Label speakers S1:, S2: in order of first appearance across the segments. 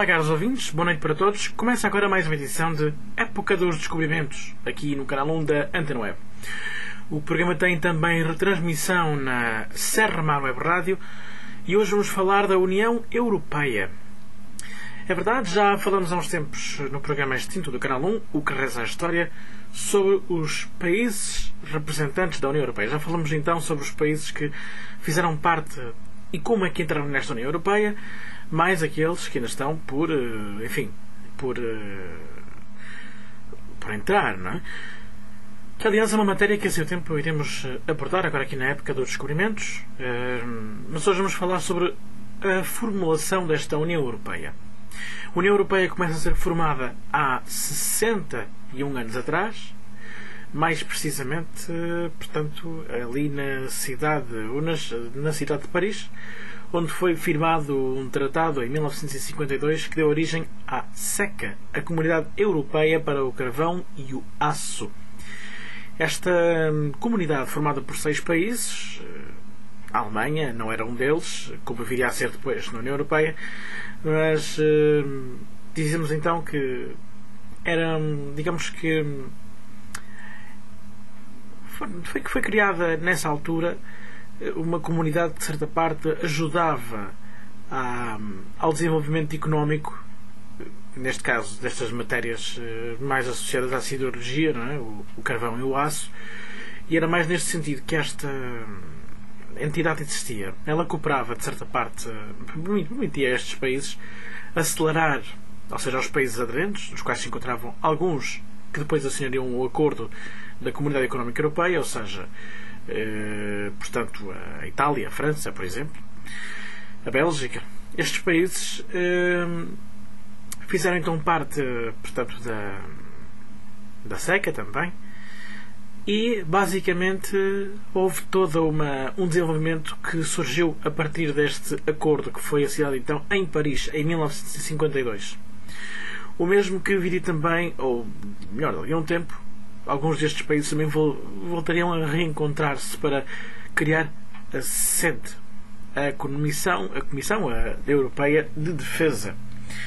S1: Olá, caros ouvintes, boa noite para todos. Começa agora mais uma edição de Época dos Descobrimentos, aqui no canal 1 da Antena Web. O programa tem também retransmissão na Serra Mar Web Rádio e hoje vamos falar da União Europeia. É verdade, já falamos há uns tempos no programa extinto do canal 1, O que reza a história, sobre os países representantes da União Europeia. Já falamos então sobre os países que fizeram parte e como é que entraram nesta União Europeia, mais aqueles que ainda estão por entrar, não é? Que, aliás, é uma matéria que a seu tempo iremos abordar agora aqui na época dos descobrimentos, mas hoje vamos falar sobre a formulação desta União Europeia. A União Europeia começa a ser formada há 61 anos atrás, mais precisamente, portanto, ali na cidade de Paris, onde foi firmado um tratado em 1952 que deu origem à SECA, a Comunidade Europeia para o Carvão e o Aço. Esta comunidade, formada por 6 países, a Alemanha não era um deles, como viria a ser depois na União Europeia, mas dizemos então que era, digamos que foi criada nessa altura uma comunidade que, de certa parte, ajudava ao desenvolvimento económico, neste caso destas matérias mais associadas à siderurgia, não é? O carvão e o aço, e era mais neste sentido que esta entidade existia. Ela cooperava, de certa parte, permitia a estes países acelerar, ou seja, aos países aderentes, dos quais se encontravam alguns que depois assinariam o acordo da Comunidade Económica Europeia, ou seja, portanto, a Itália, a França, por exemplo, a Bélgica. Estes países fizeram então parte, portanto, da SECA também, e basicamente houve todo um desenvolvimento que surgiu a partir deste acordo que foi assinado então em Paris em 1952. O mesmo que viria também, ou melhor, daqui a um tempo, alguns destes países também voltariam a reencontrar-se para criar a sede, a Comissão Europeia de Defesa.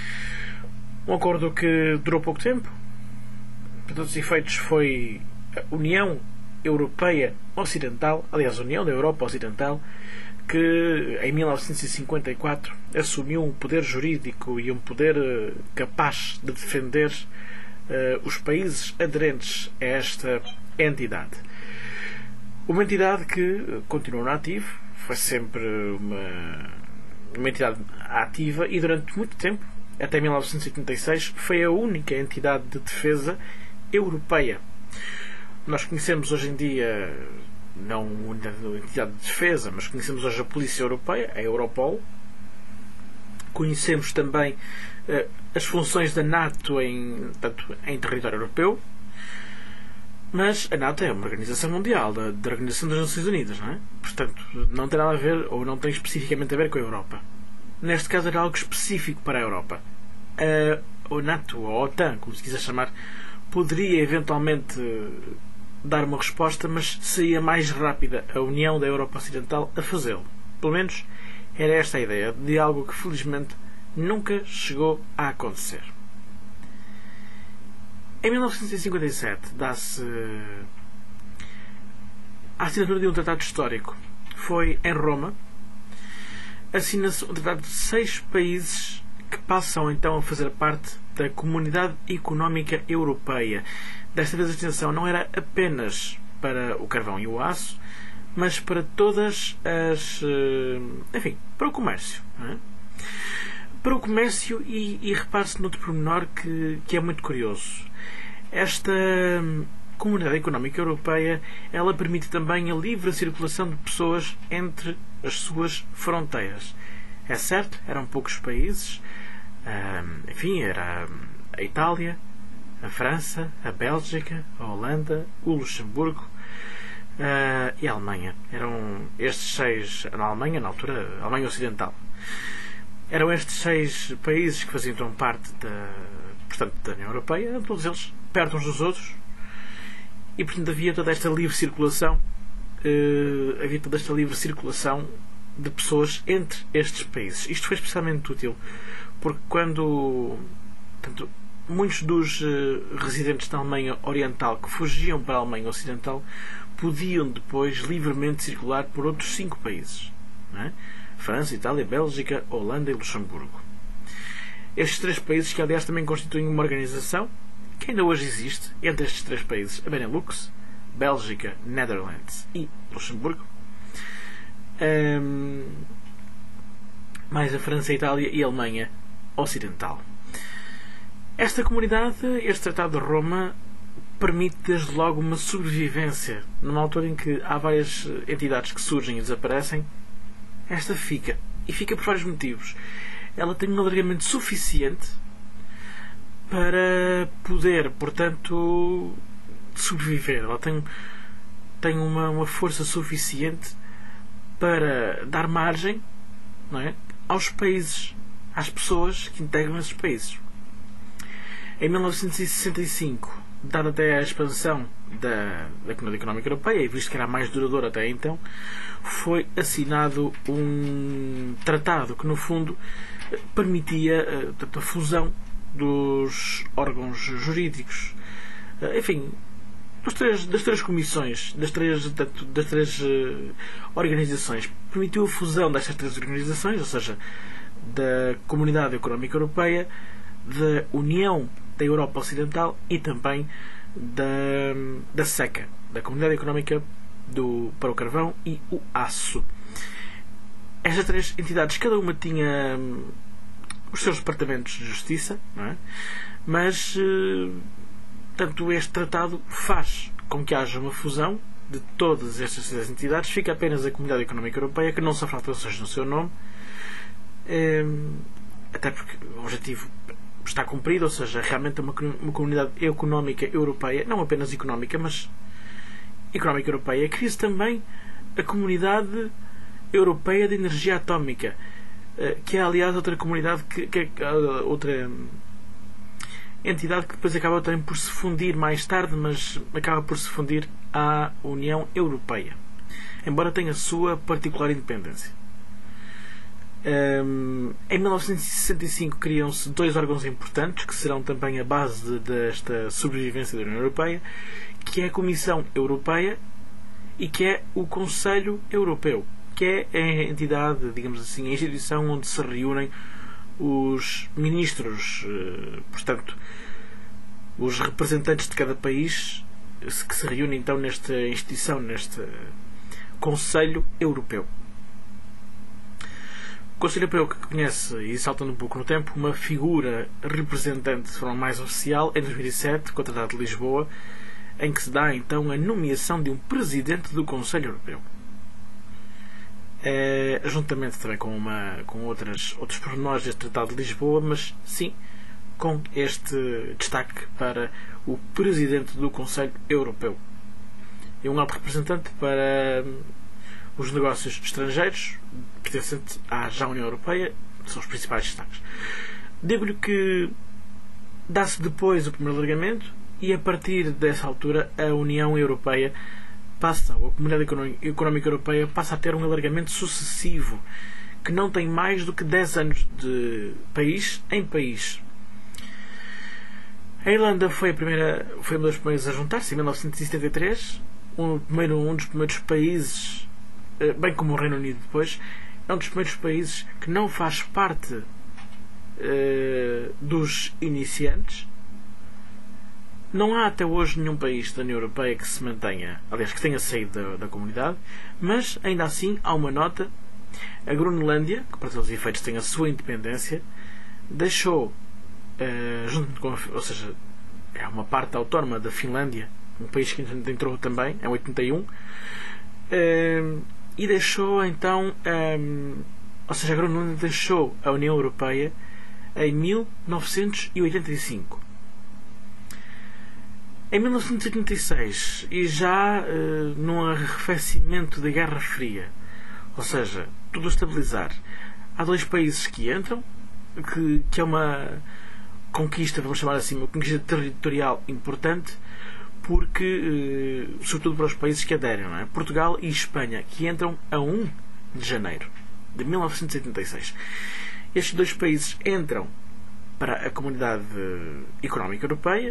S1: Um acordo que durou pouco tempo. Para todos os efeitos foi a União Europeia Ocidental, aliás, a União da Europa Ocidental, que em 1954 assumiu um poder jurídico e um poder capaz de defender os países aderentes a esta entidade. Uma entidade que continuou no ativo, foi sempre uma entidade ativa e durante muito tempo, até 1986, foi a única entidade de defesa europeia. Nós conhecemos hoje em dia, não uma entidade de defesa, mas conhecemos hoje a Polícia Europeia, a Europol. Conhecemos também as funções da NATO em território europeu, mas a NATO é uma organização mundial, da Organização das Nações Unidas, não é? Portanto, não tem nada a ver, ou não tem especificamente a ver com a Europa. Neste caso era algo específico para a Europa. A NATO, ou a OTAN, como se quiser chamar, poderia eventualmente dar uma resposta, mas seria mais rápida a União da Europa Ocidental a fazê-lo. Pelo menos era esta a ideia de algo que felizmente nunca chegou a acontecer. Em 1957 dá-se a assinatura de um tratado histórico. Foi em Roma. Assina-se um tratado de 6 países que passam então a fazer parte da Comunidade Económica Europeia. Desta vez a destinação não era apenas para o carvão e o aço, mas para todas as... para o comércio. Não é? Para o comércio e repare-se noutro pormenor que é muito curioso. Esta Comunidade Económica Europeia, ela permite também a livre circulação de pessoas entre as suas fronteiras. É certo, eram poucos países, era a Itália, a França, a Bélgica, a Holanda, o Luxemburgo e a Alemanha. Eram estes 6, na Alemanha, na altura, a Alemanha Ocidental. Eram estes 6 países que faziam então parte da União Europeia, todos eles perto uns dos outros, e portanto havia toda esta livre circulação de pessoas entre estes países. Isto foi especialmente útil porque quando, portanto, muitos dos residentes da Alemanha Oriental que fugiam para a Alemanha Ocidental podiam depois livremente circular por outros 5 países, não é? França, Itália, Bélgica, Holanda e Luxemburgo. Estes 3 países, que aliás também constituem uma organização que ainda hoje existe entre estes 3 países, a Benelux, Bélgica, Netherlands e Luxemburgo, mais a França, a Itália e a Alemanha Ocidental. Esta comunidade, este Tratado de Roma, permite desde logo uma sobrevivência. Numa altura em que há várias entidades que surgem e desaparecem, esta fica. E fica por vários motivos. Ela tem um alargamento suficiente para poder, portanto, sobreviver. Ela tem uma força suficiente para dar margem, não é, aos países, às pessoas que integram esses países. Em 1965, dada até a expansão da Comunidade Económica Europeia, e visto que era a mais duradoura até então, foi assinado um tratado que, no fundo, permitia a fusão dos órgãos jurídicos, enfim, das três comissões, das três organizações. Permitiu a fusão destas 3 organizações, ou seja, da Comunidade Económica Europeia, da União da Europa Ocidental e também da SECA, da Comunidade Económica para o Carvão e o Aço. Estas 3 entidades, cada uma tinha os seus departamentos de justiça, não é? Mas tanto este tratado faz com que haja uma fusão de todas estas 3 entidades. Fica apenas a Comunidade Económica Europeia, que não sofre alterações no seu nome, até porque o objetivo está cumprido, ou seja, realmente é uma comunidade económica europeia, não apenas económica, mas económica europeia. Cria-se também a Comunidade Europeia de Energia Atómica, que é, aliás, outra comunidade, outra entidade que depois acaba também por se fundir mais tarde, mas acaba por se fundir à União Europeia, embora tenha a sua particular independência. Em 1965 criam-se 2 órgãos importantes que serão também a base desta sobrevivência da União Europeia, que é a Comissão Europeia e que é o Conselho Europeu, que é a entidade, digamos assim, a instituição onde se reúnem os ministros, portanto, os representantes de cada país, que se reúnem então nesta instituição, neste Conselho Europeu. O Conselho Europeu, que conhece, e saltando um pouco no tempo, uma figura representante de forma mais oficial em 2007, com o Tratado de Lisboa, em que se dá então a nomeação de um presidente do Conselho Europeu. Juntamente também com outros pormenores deste Tratado de Lisboa, mas sim com este destaque para o presidente do Conselho Europeu. É um alto representante para os negócios estrangeiros, pertencente à já União Europeia, são os principais destaques. Digo-lhe que dá-se depois o primeiro alargamento e, a partir dessa altura, a União Europeia a Comunidade Económica Europeia passa a ter um alargamento sucessivo, que não tem mais do que 10 anos de país em país. A Irlanda foi uma das primeiras a juntar-se em 1973, um dos primeiros países, bem como o Reino Unido depois, é um dos primeiros países que não faz parte dos iniciantes. Não há até hoje nenhum país da União Europeia que se mantenha, aliás, que tenha saído da comunidade, mas ainda assim há uma nota. A Groenlândia, que para todos os efeitos tem a sua independência, deixou, ou seja, é uma parte autónoma da Finlândia, um país que entrou também em 81, e deixou então, ou seja, a Groenlândia deixou a União Europeia em 1985. Em 1986, e já num arrefecimento da Guerra Fria, ou seja, tudo a estabilizar, há 2 países que entram, que é uma conquista, vamos chamar assim, uma conquista territorial importante, porque, sobretudo para os países que aderem, não é? Portugal e Espanha, que entram a 1 de janeiro de 1986. Estes dois países entram para a Comunidade Económica Europeia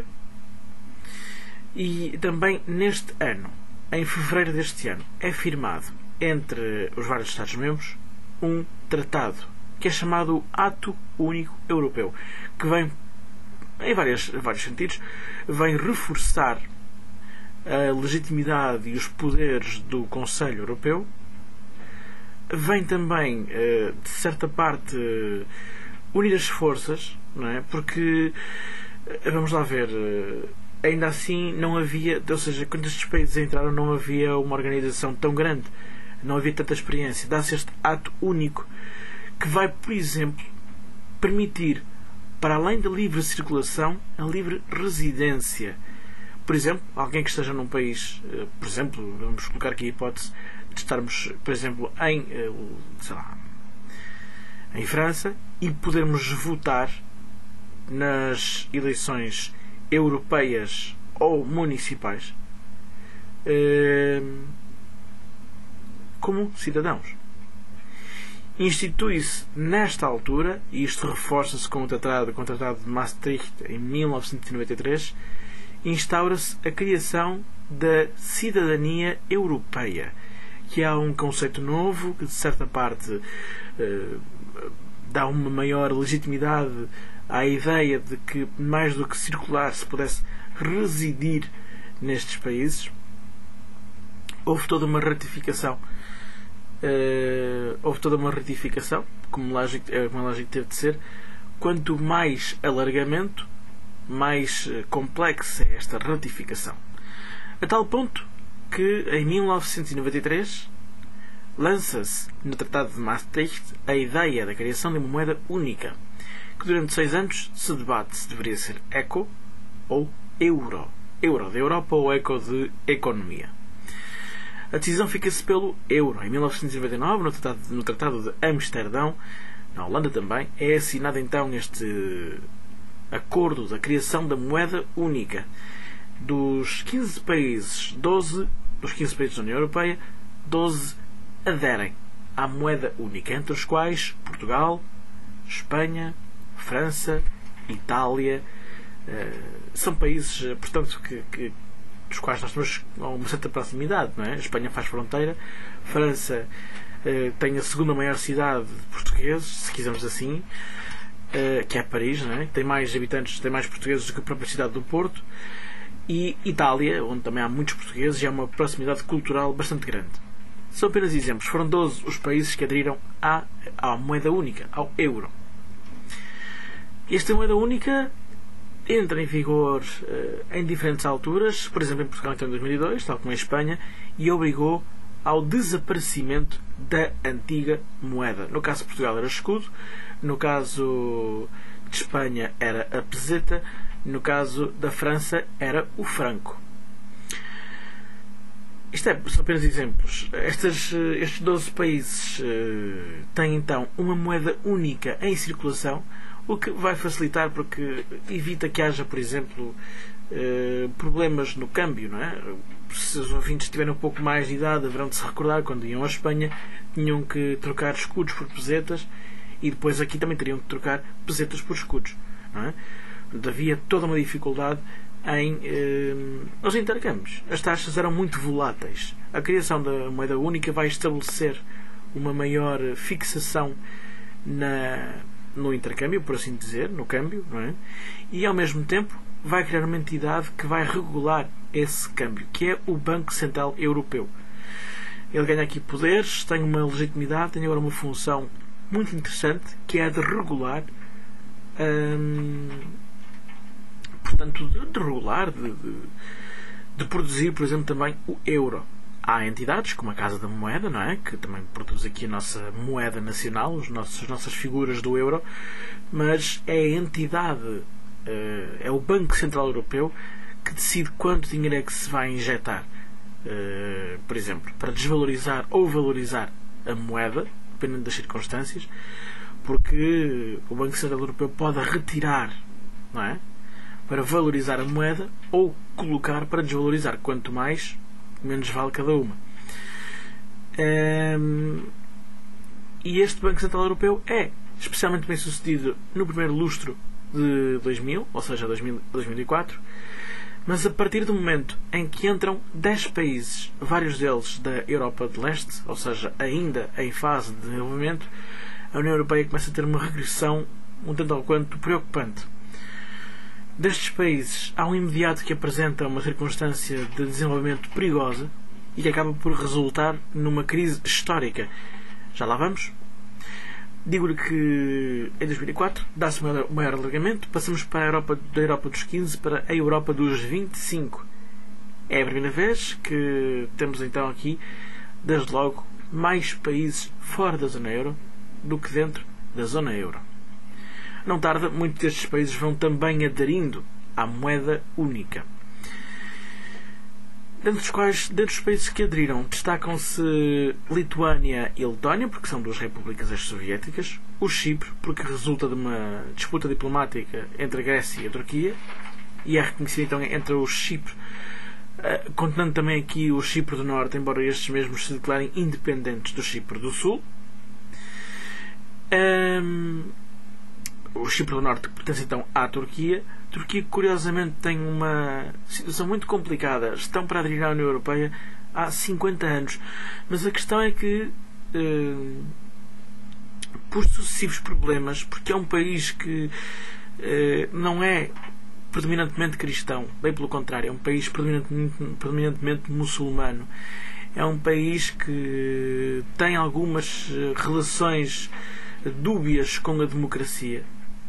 S1: e também neste ano, em fevereiro deste ano, é firmado entre os vários Estados-membros um tratado que é chamado Ato Único Europeu, que vem, em vários sentidos, vem reforçar a legitimidade e os poderes do Conselho Europeu, vem também, de certa parte, unir as forças, não é? Porque, vamos lá ver, ainda assim não havia, ou seja, quando estes países entraram não havia uma organização tão grande, não havia tanta experiência. Dá-se este ato único que vai, por exemplo, permitir, para além da livre circulação, a livre residência. Por exemplo, alguém que esteja num país, por exemplo, vamos colocar aqui a hipótese de estarmos, por exemplo, em França e podermos votar nas eleições europeias ou municipais como cidadãos. Institui-se nesta altura, e isto reforça-se com o Tratado de Maastricht em 1993, instaura-se a criação da cidadania europeia, que é um conceito novo que, de certa parte, dá uma maior legitimidade à ideia de que, mais do que circular, se pudesse residir nestes países. Houve toda uma ratificação, como lógico teve de ser. Quanto mais alargamento, mais complexa é esta ratificação. A tal ponto que, em 1993, lança-se no Tratado de Maastricht a ideia da criação de uma moeda única, que durante 6 anos se debate se deveria ser ECO ou Euro. Euro da Europa ou ECO de Economia. A decisão fica-se pelo Euro. Em 1999, no Tratado de Amsterdão, na Holanda também, é assinado então este acordo da criação da moeda única. Dos 15 países, 12 dos 15 países da União Europeia, 12 aderem à moeda única, entre os quais Portugal, Espanha, França, Itália. São países, portanto, dos quais nós temos uma certa proximidade, não é? A Espanha faz fronteira, França tem a segunda maior cidade de portugueses, se quisermos assim, que é Paris, não é? Tem mais habitantes, tem mais portugueses do que a própria cidade do Porto, e Itália, onde também há muitos portugueses, e há uma proximidade cultural bastante grande. São apenas exemplos. Foram 12 os países que aderiram à moeda única, ao euro. Esta moeda única entra em vigor em diferentes alturas. Por exemplo, em Portugal entrou em 2002, tal como em Espanha, e obrigou ao desaparecimento da antiga moeda. No caso de Portugal era o escudo, no caso de Espanha era a peseta, no caso da França era o franco. São apenas exemplos. Estes 12 países têm então uma moeda única em circulação, o que vai facilitar porque evita que haja, por exemplo, problemas no câmbio, não é? Se os ouvintes tiverem um pouco mais de idade, haverão de se recordar quando iam à Espanha, tinham que trocar escudos por pesetas, e depois aqui também teriam que trocar pesetas por escudos, não é? Havia toda uma dificuldade nos intercâmbios. As taxas eram muito voláteis. A criação da moeda única vai estabelecer uma maior fixação no intercâmbio, por assim dizer, no câmbio, não é? E ao mesmo tempo vai criar uma entidade que vai regular esse câmbio, que é o Banco Central Europeu. Ele ganha aqui poderes, tem uma legitimidade, tem agora uma função muito interessante, que é a de regular, portanto, de regular, de produzir, por exemplo, também o euro. Há entidades, como a Casa da Moeda, não é? Que também produz aqui a nossa moeda nacional, as nossas figuras do euro, mas é a entidade, é o Banco Central Europeu que decide quanto dinheiro é que se vai injetar, por exemplo, para desvalorizar ou valorizar a moeda, dependendo das circunstâncias, porque o Banco Central Europeu pode retirar, não é? Para valorizar a moeda, ou colocar para desvalorizar. Quanto mais, menos vale cada uma. E este Banco Central Europeu é especialmente bem sucedido no primeiro lustro de 2000, ou seja, 2004, mas a partir do momento em que entram 10 países, vários deles da Europa de Leste, ou seja, ainda em fase de desenvolvimento, a União Europeia começa a ter uma regressão um tanto ou quanto preocupante. Destes países, há um imediato que apresenta uma circunstância de desenvolvimento perigosa e que acaba por resultar numa crise histórica. Já lá vamos. Digo-lhe que em 2004 dá-se um maior alargamento, passamos para a Europa, da Europa dos 15 para a Europa dos 25. É a primeira vez que temos então aqui, desde logo, mais países fora da zona euro do que dentro da zona euro. Não tarda, muitos destes países vão também aderindo à moeda única. Dentre os países que aderiram, destacam-se Lituânia e Letónia, porque são duas repúblicas ex-soviéticas, o Chipre, porque resulta de uma disputa diplomática entre a Grécia e a Turquia, e é reconhecido então entre o Chipre, contando também aqui o Chipre do Norte, embora estes mesmos se declarem independentes do Chipre do Sul. O Chipre do Norte pertence então à Turquia. A Turquia, curiosamente, tem uma situação muito complicada. Estão para aderir à União Europeia há 50 anos. Mas a questão é que, por sucessivos problemas, porque é um país que não é predominantemente cristão, bem pelo contrário, é um país predominantemente muçulmano. É um país que tem algumas relações dúbias com a democracia,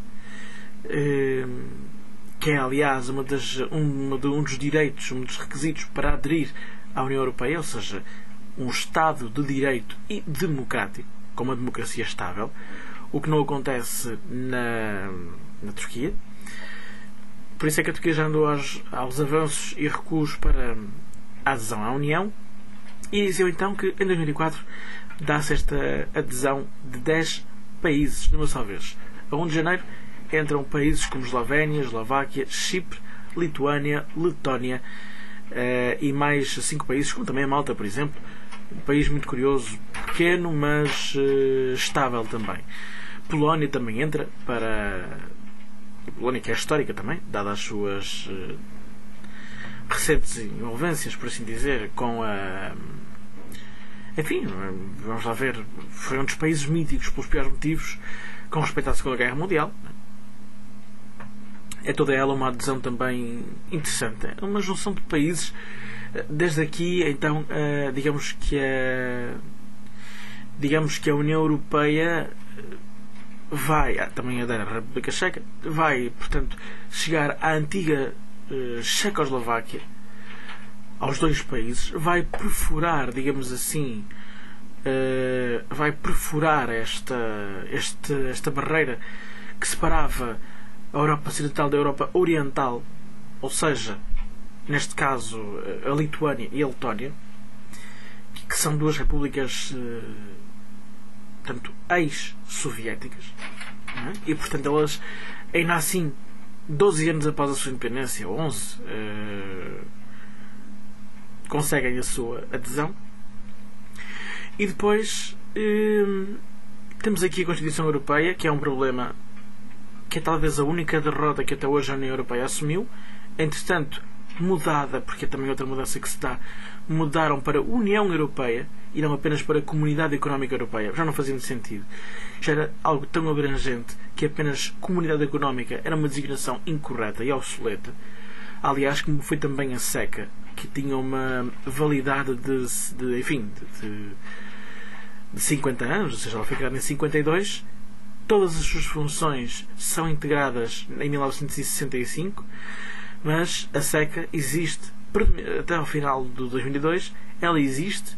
S1: que é aliás um dos direitos, um dos requisitos para aderir à União Europeia, ou seja, um Estado de direito e democrático, com uma democracia estável, o que não acontece na Turquia. Por isso é que a Turquia já andou aos avanços e recuos para a adesão à União, e dizia então que em 2004 dá-se esta adesão de 10 países de uma só vez. A 1 de janeiro entram países como Eslovénia, Eslováquia, Chipre, Lituânia, Letónia e mais 5 países, como também a Malta, por exemplo. Um país muito curioso, pequeno, mas estável também. Polónia também entra para... Polónia, que é histórica também, dadas as suas recentes envolvências, por assim dizer, com a... Enfim, vamos lá ver, foi um dos países míticos pelos piores motivos com respeito à Segunda Guerra Mundial. É toda ela uma adesão também interessante. É uma junção de países. Desde aqui, então, digamos que a União Europeia vai, também a da República Checa, vai, portanto, chegar à antiga Checoslováquia, aos dois países, vai perfurar, digamos assim, vai perfurar esta barreira que separava a Europa Ocidental da Europa Oriental, ou seja, neste caso a Lituânia e a Letónia, que são duas repúblicas portanto, ex-soviéticas, e portanto elas ainda assim 12 anos após a sua independência, ou 11, conseguem a sua adesão. E depois temos aqui a Constituição Europeia, que é um problema que é talvez a única derrota que até hoje a União Europeia assumiu. Entretanto, mudada, porque é também outra mudança que se dá, mudaram para União Europeia e não apenas para a Comunidade Económica Europeia. Já não fazia muito sentido. Já era algo tão abrangente que apenas Comunidade Económica era uma designação incorreta e obsoleta. Aliás, como foi também a SECA, que tinha uma validade de 50 anos, ou seja, ela foi criada em 52. Todas as suas funções são integradas em 1965, mas a SECA existe até ao final de 2002. Ela existe,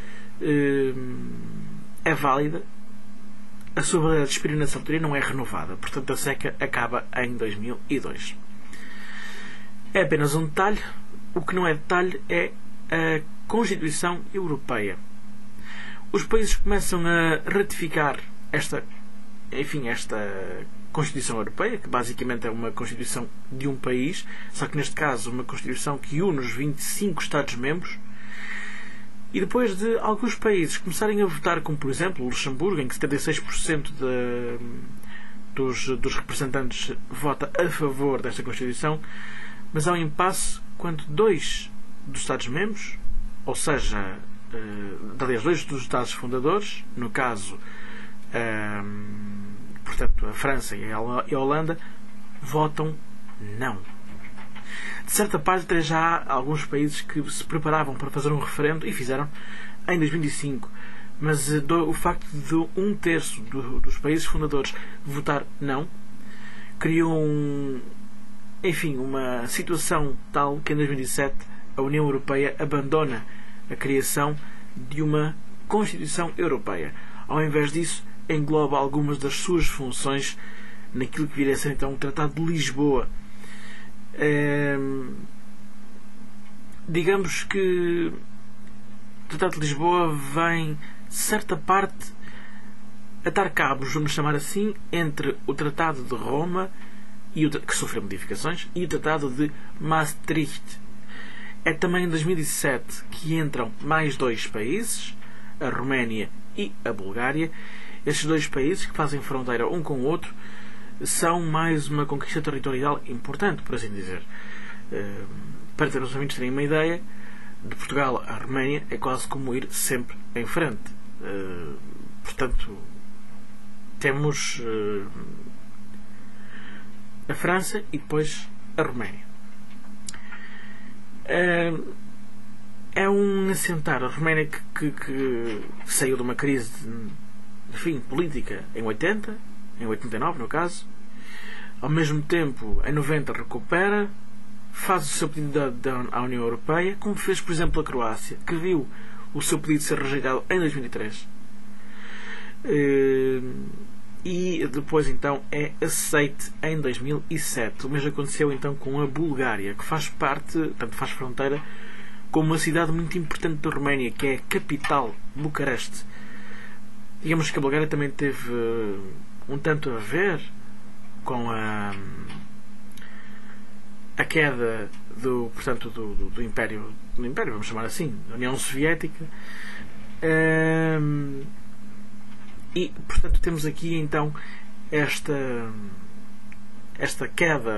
S1: é válida, a sua validade de expira nessa altura não é renovada, portanto a SECA acaba em 2002. É apenas um detalhe. O que não é detalhe é a Constituição Europeia. Os países começam a ratificar esta Constituição Europeia, que basicamente é uma Constituição de um país, só que neste caso uma Constituição que une os 25 Estados-membros, E depois de alguns países começarem a votar, como por exemplo o Luxemburgo, em que 76% dos representantes vota a favor desta Constituição, mas há um impasse quando 2 dos Estados-membros, ou seja, aliás, 2 dos Estados fundadores, no caso, portanto, a França e a Holanda, votam não. De certa parte, já há alguns países que se preparavam para fazer um referendo, e fizeram, em 2005. Mas o facto de 1/3 dos países fundadores votar não, criou uma situação tal que em 2007 a União Europeia abandona a criação de uma Constituição Europeia. Ao invés disso, engloba algumas das suas funções naquilo que viria a ser então o Tratado de Lisboa. Digamos que o Tratado de Lisboa vem, de certa parte, atar cabos, vamos chamar assim, entre o Tratado de Roma, que sofreu modificações, e o Tratado de Maastricht. É também em 2007 que entram mais 2 países, a Roménia e a Bulgária. Estes 2 países, que fazem fronteira um com o outro, são mais uma conquista territorial importante, por assim dizer. Para ter os amigos terem uma ideia, de Portugal à Roménia é quase como ir sempre em frente. Portanto, temos a França e depois a Roménia. É um assentar. A Roménia que saiu de uma crise política em 80, em 89 no caso, ao mesmo tempo em 90 recupera, faz o seu pedido à União Europeia, como fez por exemplo a Croácia, que viu o seu pedido ser rejeitado em 2003 e depois então é aceite em 2007. O mesmo aconteceu então com a Bulgária, que faz fronteira com uma cidade muito importante da Roménia, que é a capital, Bucareste. Digamos que a Bulgária também teve um tanto a ver com a queda do Império, vamos chamar assim, da União Soviética. E, portanto, temos aqui então esta queda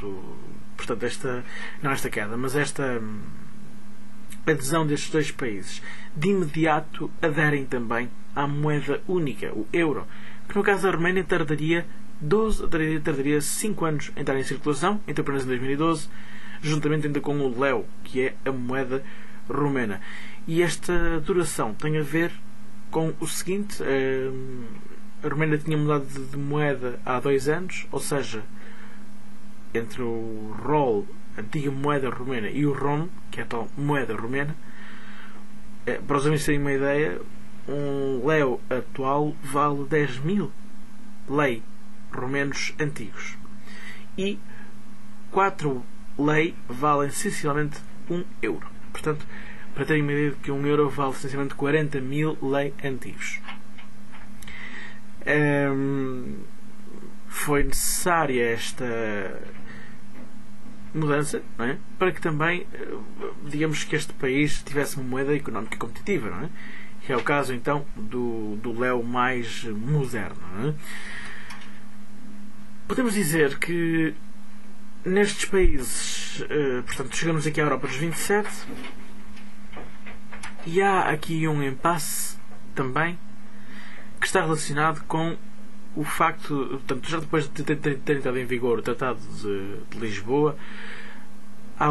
S1: esta adesão destes 2 países. De imediato aderem também à moeda única, o euro, que no caso da Roménia tardaria 5 anos em estar em circulação, então apenas em 2012, juntamente ainda com o leu, que é a moeda romena. E esta duração tem a ver com o seguinte: a Roménia tinha mudado de moeda há 2 anos, ou seja, entre o ROL, a antiga moeda romena, e o RON, que é a tal moeda romena, para os amigos terem uma ideia, um leu atual vale 10.000 lei romenos antigos, e 4 lei valem essencialmente 1 euro. Portanto, para terem uma ideia de que 1 euro vale essencialmente 40.000 lei antigos. Foi necessária esta mudança, não é? Para que também, digamos que este país tivesse uma moeda económica competitiva, não é? Que é o caso então do leu mais moderno, não é? Podemos dizer que nestes países, portanto, chegamos aqui à Europa dos 27, e há aqui um impasse também que está relacionado com o facto, portanto, já depois de ter entrado em vigor o Tratado de Lisboa, há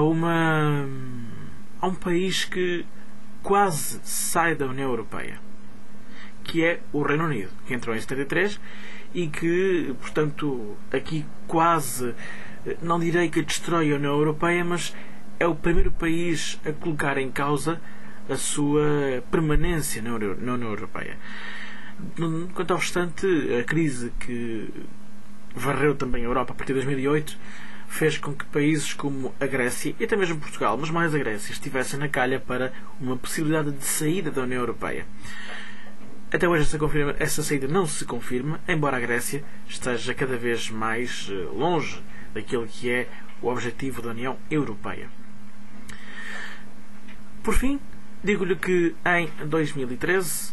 S1: um país que quase sai da União Europeia, que é o Reino Unido, que entrou em 73 e que, portanto, aqui quase, não direi que destrói a União Europeia, mas é o primeiro país a colocar em causa a sua permanência na União Europeia. Quanto ao restante, a crise que varreu também a Europa a partir de 2008 fez com que países como a Grécia e até mesmo Portugal, mas mais a Grécia, estivessem na calha para uma possibilidade de saída da União Europeia. Até hoje essa saída não se confirma, embora a Grécia esteja cada vez mais longe daquilo que é o objetivo da União Europeia. Por fim, Digo-lhe que em 2013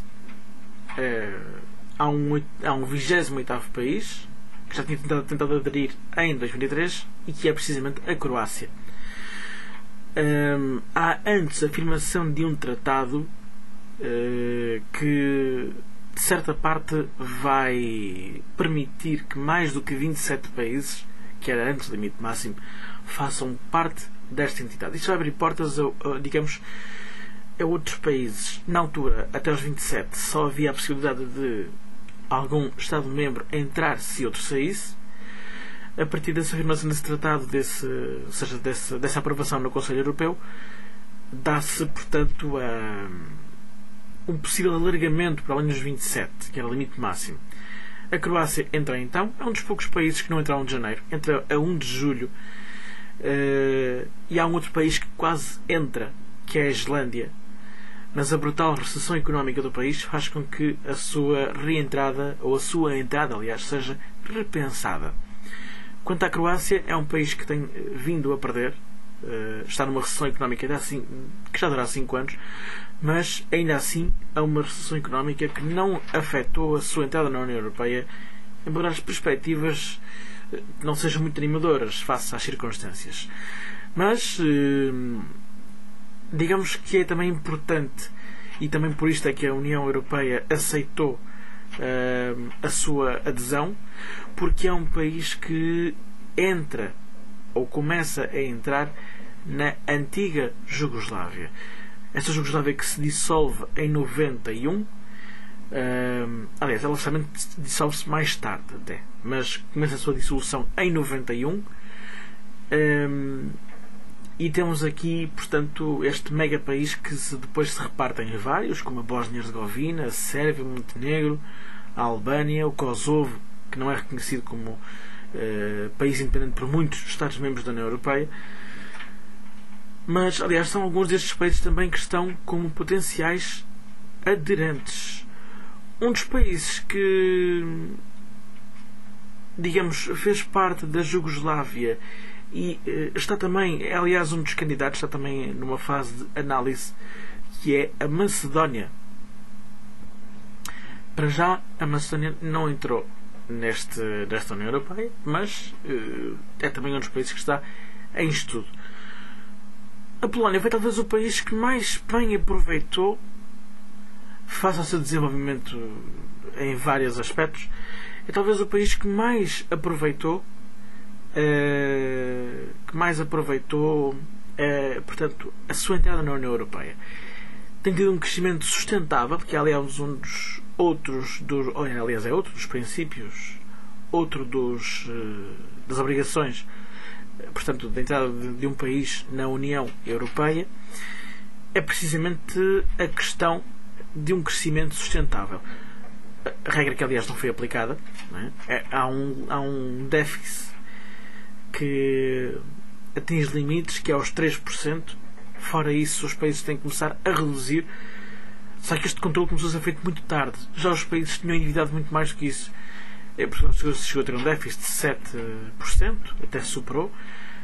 S1: há um 28º país que já tinha tentado aderir em 2003 e que é precisamente a Croácia. Há antes a afirmação de um tratado que de certa parte vai permitir que mais do que 27 países, que era antes o limite máximo, façam parte desta entidade. Isto vai abrir portas digamos, a outros países. Na altura, até os 27, só havia a possibilidade de algum Estado-membro entrar se outro saísse. A partir dessa afirmação desse tratado, ou seja, dessa aprovação no Conselho Europeu, dá-se, portanto, um possível alargamento para além dos 27, que era o limite máximo. A Croácia entra então, é um dos poucos países que não entraram de janeiro, entra a 1 de julho, e há um outro país que quase entra, que é a Islândia, mas a brutal recessão económica do país faz com que a sua reentrada, ou a sua entrada, aliás, seja repensada. Quanto à Croácia, é um país que tem vindo a perder, está numa recessão económica que já dura 5 anos, mas ainda assim é uma recessão económica que não afetou a sua entrada na União Europeia, embora as perspectivas não sejam muito animadoras face às circunstâncias. Mas digamos que é também importante, e também por isto é que a União Europeia aceitou a sua adesão, porque é um país que entra ou começa a entrar na antiga Jugoslávia. Essa Jugoslávia que se dissolve em 91. Aliás, ela justamente dissolve-se mais tarde até, mas começa a sua dissolução em 91. E temos aqui, portanto, este mega país que depois se reparte em vários, como a Bósnia-Herzegovina, a Sérvia, o Montenegro, a Albânia, o Kosovo, que não é reconhecido como país independente por muitos Estados-membros da União Europeia. Mas, aliás, são alguns destes países também que estão como potenciais aderentes. Um dos países que, digamos, fez parte da Jugoslávia e está também, é aliás um dos candidatos, está também numa fase de análise, que é a Macedónia. Para já, a Macedónia não entrou nesta União Europeia, mas é também um dos países que está em estudo. A Polónia foi talvez o país que mais bem aproveitou, face ao seu desenvolvimento em vários aspectos, é talvez o país que mais aproveitou, portanto, a sua entrada na União Europeia. Tem tido um crescimento sustentável, que é aliás outro dos princípios, das obrigações, portanto, da entrada de um país na União Europeia, é precisamente a questão de um crescimento sustentável. A regra que, aliás, não foi aplicada, não é? Há um déficit que atinge limites, que é aos 3%. Fora isso, os países têm que começar a reduzir. Só que este controle começou a ser feito muito tarde. Já os países tinham endividado muito mais do que isso. Portugal chegou a ter um déficit de 7%, até superou.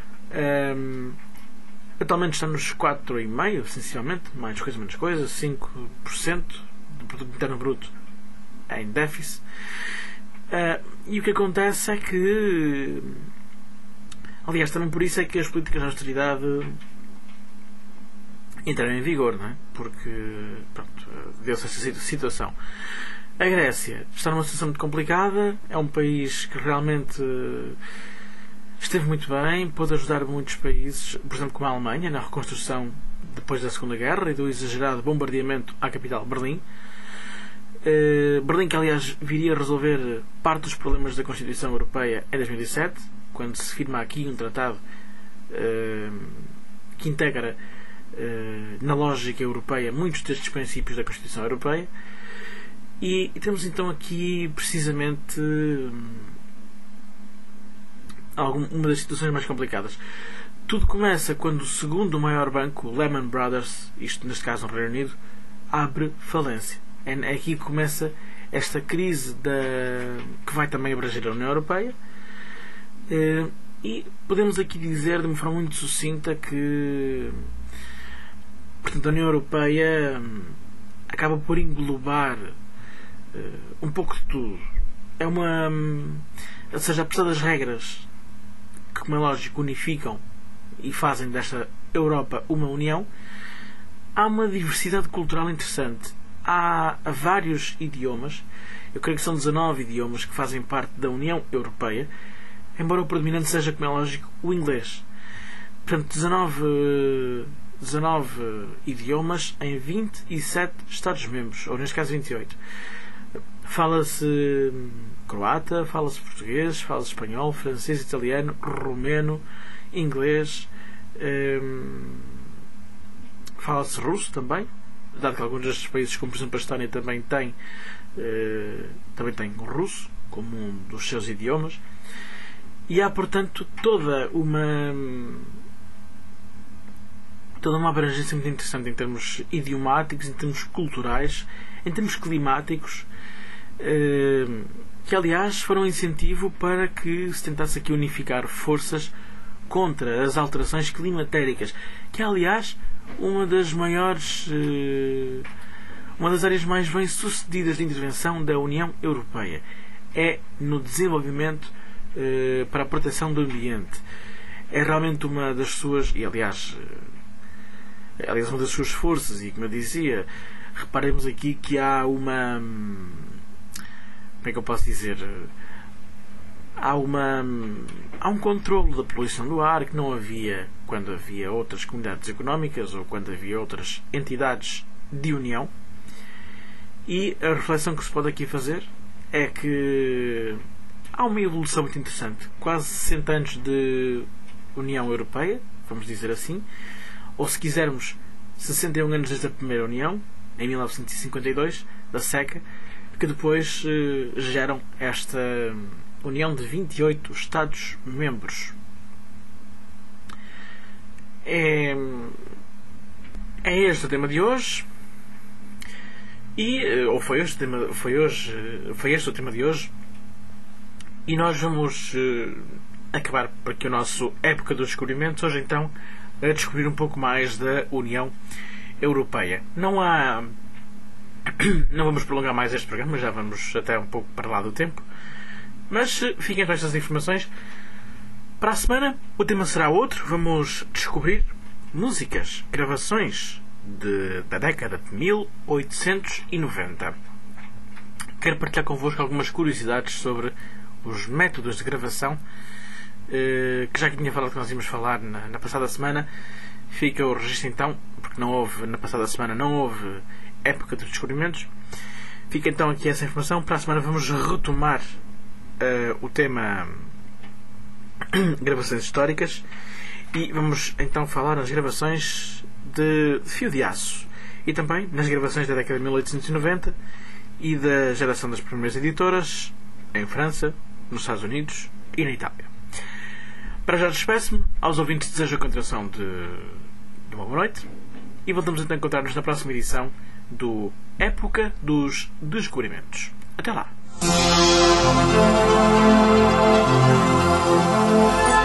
S1: Atualmente está nos 4,5%, essencialmente, mais coisa menos coisa, 5% do produto interno bruto em déficit. E o que acontece é que, aliás, também por isso é que as políticas de austeridade entraram em vigor, não é? Porque, pronto, deu-se esta situação. A Grécia está numa situação muito complicada, é um país que realmente esteve muito bem, pôde ajudar muitos países, por exemplo, como a Alemanha, na reconstrução depois da Segunda Guerra e do exagerado bombardeamento à capital, Berlim. Berlim, que aliás viria a resolver parte dos problemas da Constituição Europeia em 2007, quando se firma aqui um tratado que integra na lógica europeia muitos destes princípios da Constituição Europeia. E temos então aqui precisamente uma das situações mais complicadas. Tudo começa quando o segundo maior banco, Lehman Brothers, isto neste caso no Reino Unido, abre falência. É aqui que começa esta crise que vai também abranger a União Europeia. E podemos aqui dizer de uma forma muito sucinta que Portanto, a União Europeia acaba por englobar um pouco de tudo. É uma... ou seja, apesar das regras que, como é lógico, unificam e fazem desta Europa uma união, há uma diversidade cultural interessante. Há vários idiomas. Eu creio que são 19 idiomas que fazem parte da União Europeia, embora o predominante seja, como é lógico, o inglês. Portanto, 19 idiomas em 27 Estados-membros, ou neste caso 28. Fala-se croata, fala-se português, fala-se espanhol, francês, italiano, romeno, inglês, fala-se russo também, dado que alguns destes países, como por exemplo a Estónia, também tem o russo como um dos seus idiomas. E há, portanto, toda uma abrangência muito interessante em termos idiomáticos, em termos culturais, em termos climáticos, que aliás foram um incentivo para que se tentasse aqui unificar forças contra as alterações climatéricas, que é aliás uma das áreas mais bem sucedidas de intervenção da União Europeia. É no desenvolvimento para a proteção do ambiente. É realmente uma das suas, e aliás uma das suas forças, e como eu dizia, reparemos aqui que há uma, como é que eu posso dizer, há um controle da poluição do ar que não havia quando havia outras comunidades económicas ou quando havia outras entidades de união. E a reflexão que se pode aqui fazer é que há uma evolução muito interessante, quase 60 anos de União Europeia, vamos dizer assim, ou se quisermos 61 anos desde a primeira União, em 1952, da SECA, que depois geram esta União de 28 Estados-membros. É este o tema de hoje. Foi este o tema de hoje. E nós vamos acabar por aqui o nosso Época dos Descobrimentos, hoje então a descobrir um pouco mais da União Europeia. Não vamos prolongar mais este programa, já vamos até um pouco para lá do tempo, mas fiquem com estas informações. Para a semana o tema será outro. Vamos descobrir músicas, gravações da década de 1890. Quero partilhar convosco algumas curiosidades sobre os métodos de gravação, que já tinha falado que nós íamos falar na passada semana. Fica o registro então, porque na passada semana não houve Época dos Descobrimentos. Fica então aqui essa informação. Para a semana vamos retomar o tema gravações históricas, e vamos então falar nas gravações de fio de aço e também nas gravações da década de 1890 e da geração das primeiras editoras em França, nos Estados Unidos e na Itália. Para já despeço-me. Aos ouvintes desejo a continuação de uma boa noite, e voltamos então a encontrar-nos na próxima edição do Época dos Descobrimentos. Até lá!